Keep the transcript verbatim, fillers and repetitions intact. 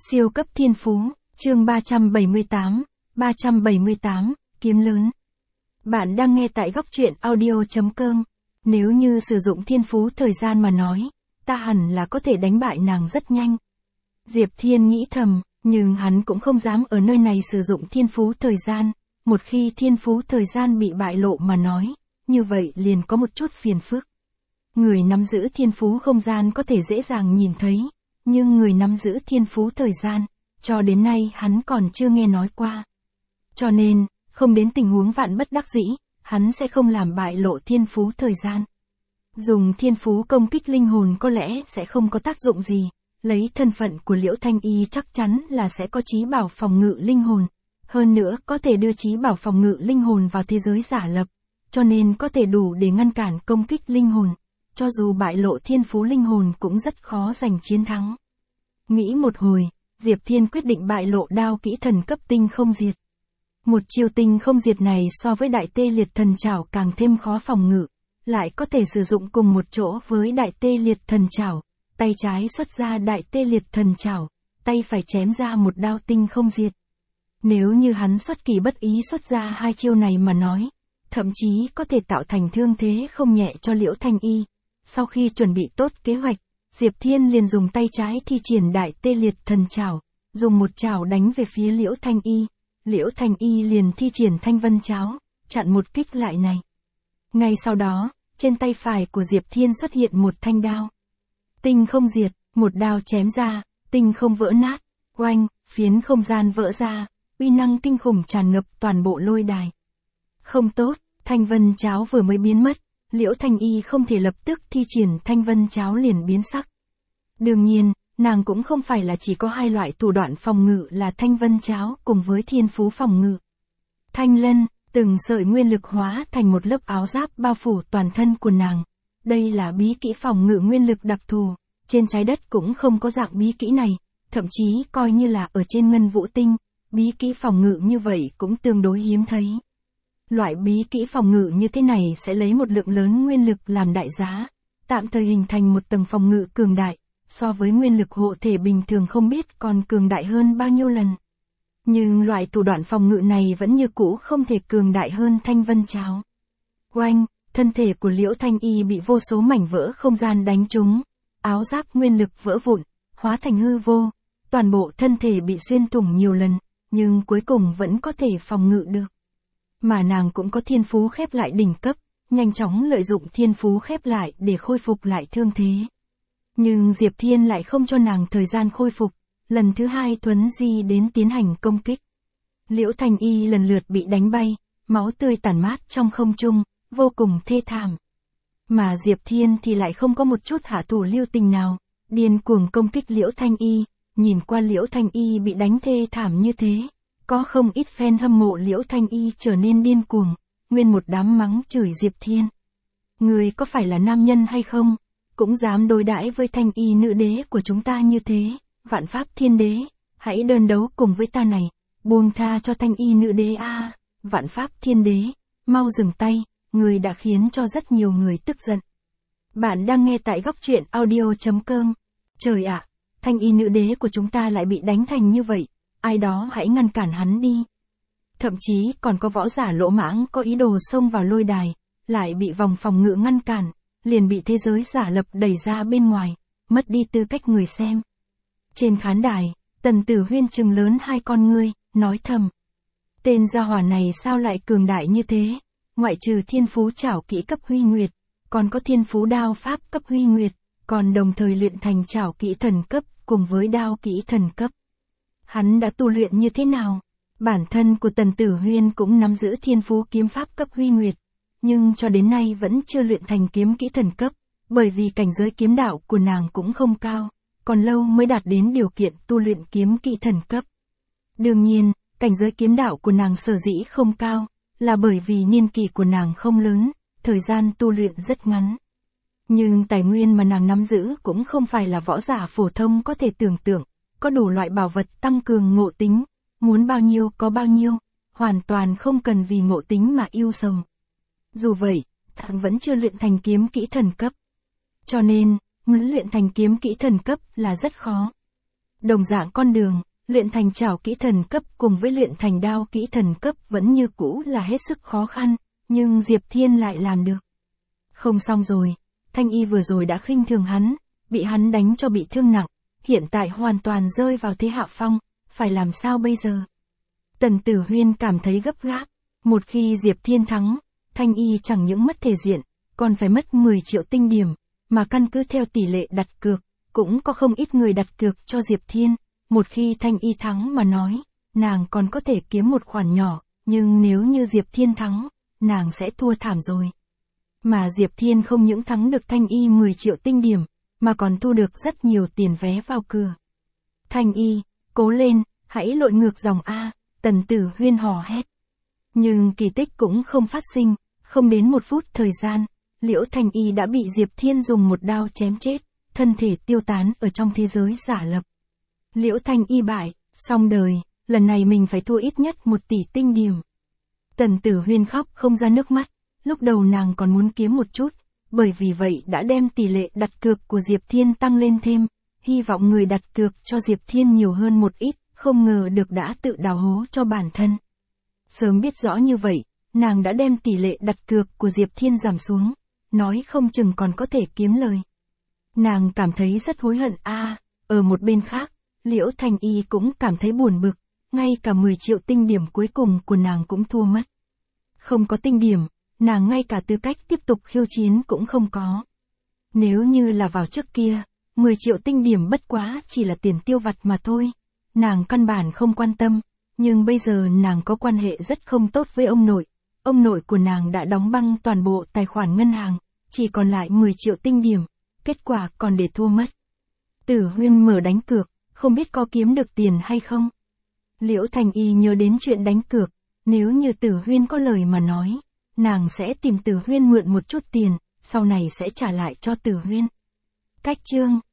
Siêu cấp thiên phú, chương ba trăm bảy mươi tám, ba trăm bảy mươi tám, kiếm lớn. Bạn đang nghe tại góc truyện audio chấm com. Nếu như sử dụng thiên phú thời gian mà nói, ta hẳn là có thể đánh bại nàng rất nhanh. Diệp Thiên nghĩ thầm, nhưng hắn cũng không dám ở nơi này sử dụng thiên phú thời gian. Một khi thiên phú thời gian bị bại lộ mà nói, như vậy liền có một chút phiền phức. Người nắm giữ thiên phú không gian có thể dễ dàng nhìn thấy, nhưng người nắm giữ thiên phú thời gian, cho đến nay hắn còn chưa nghe nói qua. Cho nên, không đến tình huống vạn bất đắc dĩ, hắn sẽ không làm bại lộ thiên phú thời gian. Dùng thiên phú công kích linh hồn có lẽ sẽ không có tác dụng gì, lấy thân phận của Liễu Thanh Y chắc chắn là sẽ có chí bảo phòng ngự linh hồn. Hơn nữa có thể đưa chí bảo phòng ngự linh hồn vào thế giới giả lập, cho nên có thể đủ để ngăn cản công kích linh hồn. Cho dù bại lộ thiên phú linh hồn cũng rất khó giành chiến thắng. Nghĩ một hồi, Diệp Thiên quyết định bại lộ đao kỹ thần cấp tinh không diệt. Một chiêu tinh không diệt này so với đại tê liệt thần trảo càng thêm khó phòng ngự, lại có thể sử dụng cùng một chỗ với đại tê liệt thần trảo. Tay trái xuất ra đại tê liệt thần trảo, tay phải chém ra một đao tinh không diệt. Nếu như hắn xuất kỳ bất ý xuất ra hai chiêu này mà nói, thậm chí có thể tạo thành thương thế không nhẹ cho Liễu Thanh Y. Sau khi chuẩn bị tốt kế hoạch, Diệp Thiên liền dùng tay trái thi triển đại tê liệt thần trảo, dùng một trảo đánh về phía Liễu Thanh Y. Liễu Thanh Y liền thi triển thanh vân cháo, chặn một kích lại này. Ngay sau đó, trên tay phải của Diệp Thiên xuất hiện một thanh đao. Tinh không diệt, một đao chém ra, tinh không vỡ nát, oanh, phiến không gian vỡ ra, uy năng kinh khủng tràn ngập toàn bộ lôi đài. Không tốt, thanh vân cháo vừa mới biến mất, Liễu Thanh Y không thể lập tức thi triển thanh vân cháo liền biến sắc. Đương nhiên, nàng cũng không phải là chỉ có hai loại thủ đoạn phòng ngự là thanh vân cháo cùng với thiên phú phòng ngự. Thanh lân, từng sợi nguyên lực hóa thành một lớp áo giáp bao phủ toàn thân của nàng. Đây là bí kỹ phòng ngự nguyên lực đặc thù, trên trái đất cũng không có dạng bí kỹ này, thậm chí coi như là ở trên ngân vũ tinh, bí kỹ phòng ngự như vậy cũng tương đối hiếm thấy. Loại bí kỹ phòng ngự như thế này sẽ lấy một lượng lớn nguyên lực làm đại giá, tạm thời hình thành một tầng phòng ngự cường đại, so với nguyên lực hộ thể bình thường không biết còn cường đại hơn bao nhiêu lần. Nhưng loại thủ đoạn phòng ngự này vẫn như cũ không thể cường đại hơn thanh vân cháo. Oanh, thân thể của Liễu Thanh Y bị vô số mảnh vỡ không gian đánh trúng, áo giáp nguyên lực vỡ vụn, hóa thành hư vô, toàn bộ thân thể bị xuyên thủng nhiều lần, nhưng cuối cùng vẫn có thể phòng ngự được. Mà nàng cũng có thiên phú khép lại đỉnh cấp, nhanh chóng lợi dụng thiên phú khép lại để khôi phục lại thương thế. Nhưng Diệp Thiên lại không cho nàng thời gian khôi phục, lần thứ hai thuấn di đến tiến hành công kích. Liễu Thanh Y lần lượt bị đánh bay, máu tươi tản mát trong không trung, vô cùng thê thảm. Mà Diệp Thiên thì lại không có một chút hạ thủ lưu tình nào, điên cuồng công kích Liễu Thanh Y, nhìn qua Liễu Thanh Y bị đánh thê thảm như thế. Có không ít fan hâm mộ Liễu Thanh Y trở nên điên cuồng, nguyên một đám mắng chửi Diệp Thiên. Người có phải là nam nhân hay không, cũng dám đối đãi với Thanh Y nữ đế của chúng ta như thế, vạn pháp thiên đế, hãy đơn đấu cùng với ta này, buông tha cho Thanh Y nữ đế a, à, vạn pháp thiên đế, mau dừng tay, người đã khiến cho rất nhiều người tức giận. Bạn đang nghe tại góc truyện audio chấm com. Trời ạ, Thanh Y nữ đế của chúng ta lại bị đánh thành như vậy. Ai đó hãy ngăn cản hắn đi. Thậm chí còn có võ giả lỗ mãng có ý đồ xông vào lôi đài, lại bị vòng phòng ngự ngăn cản, liền bị thế giới giả lập đẩy ra bên ngoài, mất đi tư cách người xem. Trên khán đài, Tần Tử Huyên trừng lớn hai con ngươi, nói thầm. Tên gia hỏa này sao lại cường đại như thế, ngoại trừ thiên phú trảo kỹ cấp huy nguyệt, còn có thiên phú đao pháp cấp huy nguyệt, còn đồng thời luyện thành trảo kỹ thần cấp cùng với đao kỹ thần cấp. Hắn đã tu luyện như thế nào? Bản thân của Tần Tử Huyên cũng nắm giữ thiên phú kiếm pháp cấp huy nguyệt, nhưng cho đến nay vẫn chưa luyện thành kiếm kỹ thần cấp, bởi vì cảnh giới kiếm đạo của nàng cũng không cao, còn lâu mới đạt đến điều kiện tu luyện kiếm kỹ thần cấp. Đương nhiên, cảnh giới kiếm đạo của nàng sở dĩ không cao, là bởi vì niên kỷ của nàng không lớn, thời gian tu luyện rất ngắn. Nhưng tài nguyên mà nàng nắm giữ cũng không phải là võ giả phổ thông có thể tưởng tượng. Có đủ loại bảo vật tăng cường ngộ tính, muốn bao nhiêu có bao nhiêu, hoàn toàn không cần vì ngộ tính mà yêu sầu. Dù vậy, nàng vẫn chưa luyện thành kiếm kỹ thần cấp. Cho nên, muốn luyện thành kiếm kỹ thần cấp là rất khó. Đồng dạng con đường, luyện thành trảo kỹ thần cấp cùng với luyện thành đao kỹ thần cấp vẫn như cũ là hết sức khó khăn, nhưng Diệp Thiên lại làm được. Không xong rồi, Thanh Y vừa rồi đã khinh thường hắn, bị hắn đánh cho bị thương nặng, hiện tại hoàn toàn rơi vào thế hạ phong, phải làm sao bây giờ? Tần Tử Huyên cảm thấy gấp gáp, một khi Diệp Thiên thắng, Thanh Y chẳng những mất thể diện, còn phải mất mười triệu tinh điểm, mà căn cứ theo tỷ lệ đặt cược, cũng có không ít người đặt cược cho Diệp Thiên, một khi Thanh Y thắng mà nói, nàng còn có thể kiếm một khoản nhỏ, nhưng nếu như Diệp Thiên thắng, nàng sẽ thua thảm rồi. Mà Diệp Thiên không những thắng được Thanh Y mười triệu tinh điểm, mà còn thu được rất nhiều tiền vé vào cửa. Thanh Y, cố lên, hãy lội ngược dòng A, Tần Tử Huyên hò hét. Nhưng kỳ tích cũng không phát sinh, không đến một phút thời gian, Liễu Thanh Y đã bị Diệp Thiên dùng một đao chém chết, thân thể tiêu tán ở trong thế giới giả lập. Liễu Thanh Y bại, xong đời, lần này mình phải thua ít nhất một tỷ tinh điểm. Tần Tử Huyên khóc không ra nước mắt, lúc đầu nàng còn muốn kiếm một chút, bởi vì vậy đã đem tỷ lệ đặt cược của Diệp Thiên tăng lên thêm, hy vọng người đặt cược cho Diệp Thiên nhiều hơn một ít, không ngờ được đã tự đào hố cho bản thân. Sớm biết rõ như vậy, nàng đã đem tỷ lệ đặt cược của Diệp Thiên giảm xuống, nói không chừng còn có thể kiếm lời. Nàng cảm thấy rất hối hận a. À, ở một bên khác, Liễu Thanh Y cũng cảm thấy buồn bực, ngay cả mười triệu tinh điểm cuối cùng của nàng cũng thua mất. Không có tinh điểm, nàng ngay cả tư cách tiếp tục khiêu chiến cũng không có. Nếu như là vào trước kia, mười triệu tinh điểm bất quá chỉ là tiền tiêu vặt mà thôi, nàng căn bản không quan tâm, nhưng bây giờ nàng có quan hệ rất không tốt với ông nội. Ông nội của nàng đã đóng băng toàn bộ tài khoản ngân hàng, chỉ còn lại mười triệu tinh điểm, kết quả còn để thua mất. Tử Huyên mở đánh cược, không biết có kiếm được tiền hay không. Liễu Thanh Y nhớ đến chuyện đánh cược, nếu như Tử Huyên có lời mà nói, nàng sẽ tìm Tử Huyên mượn một chút tiền, sau này sẽ trả lại cho Tử Huyên. Cách chương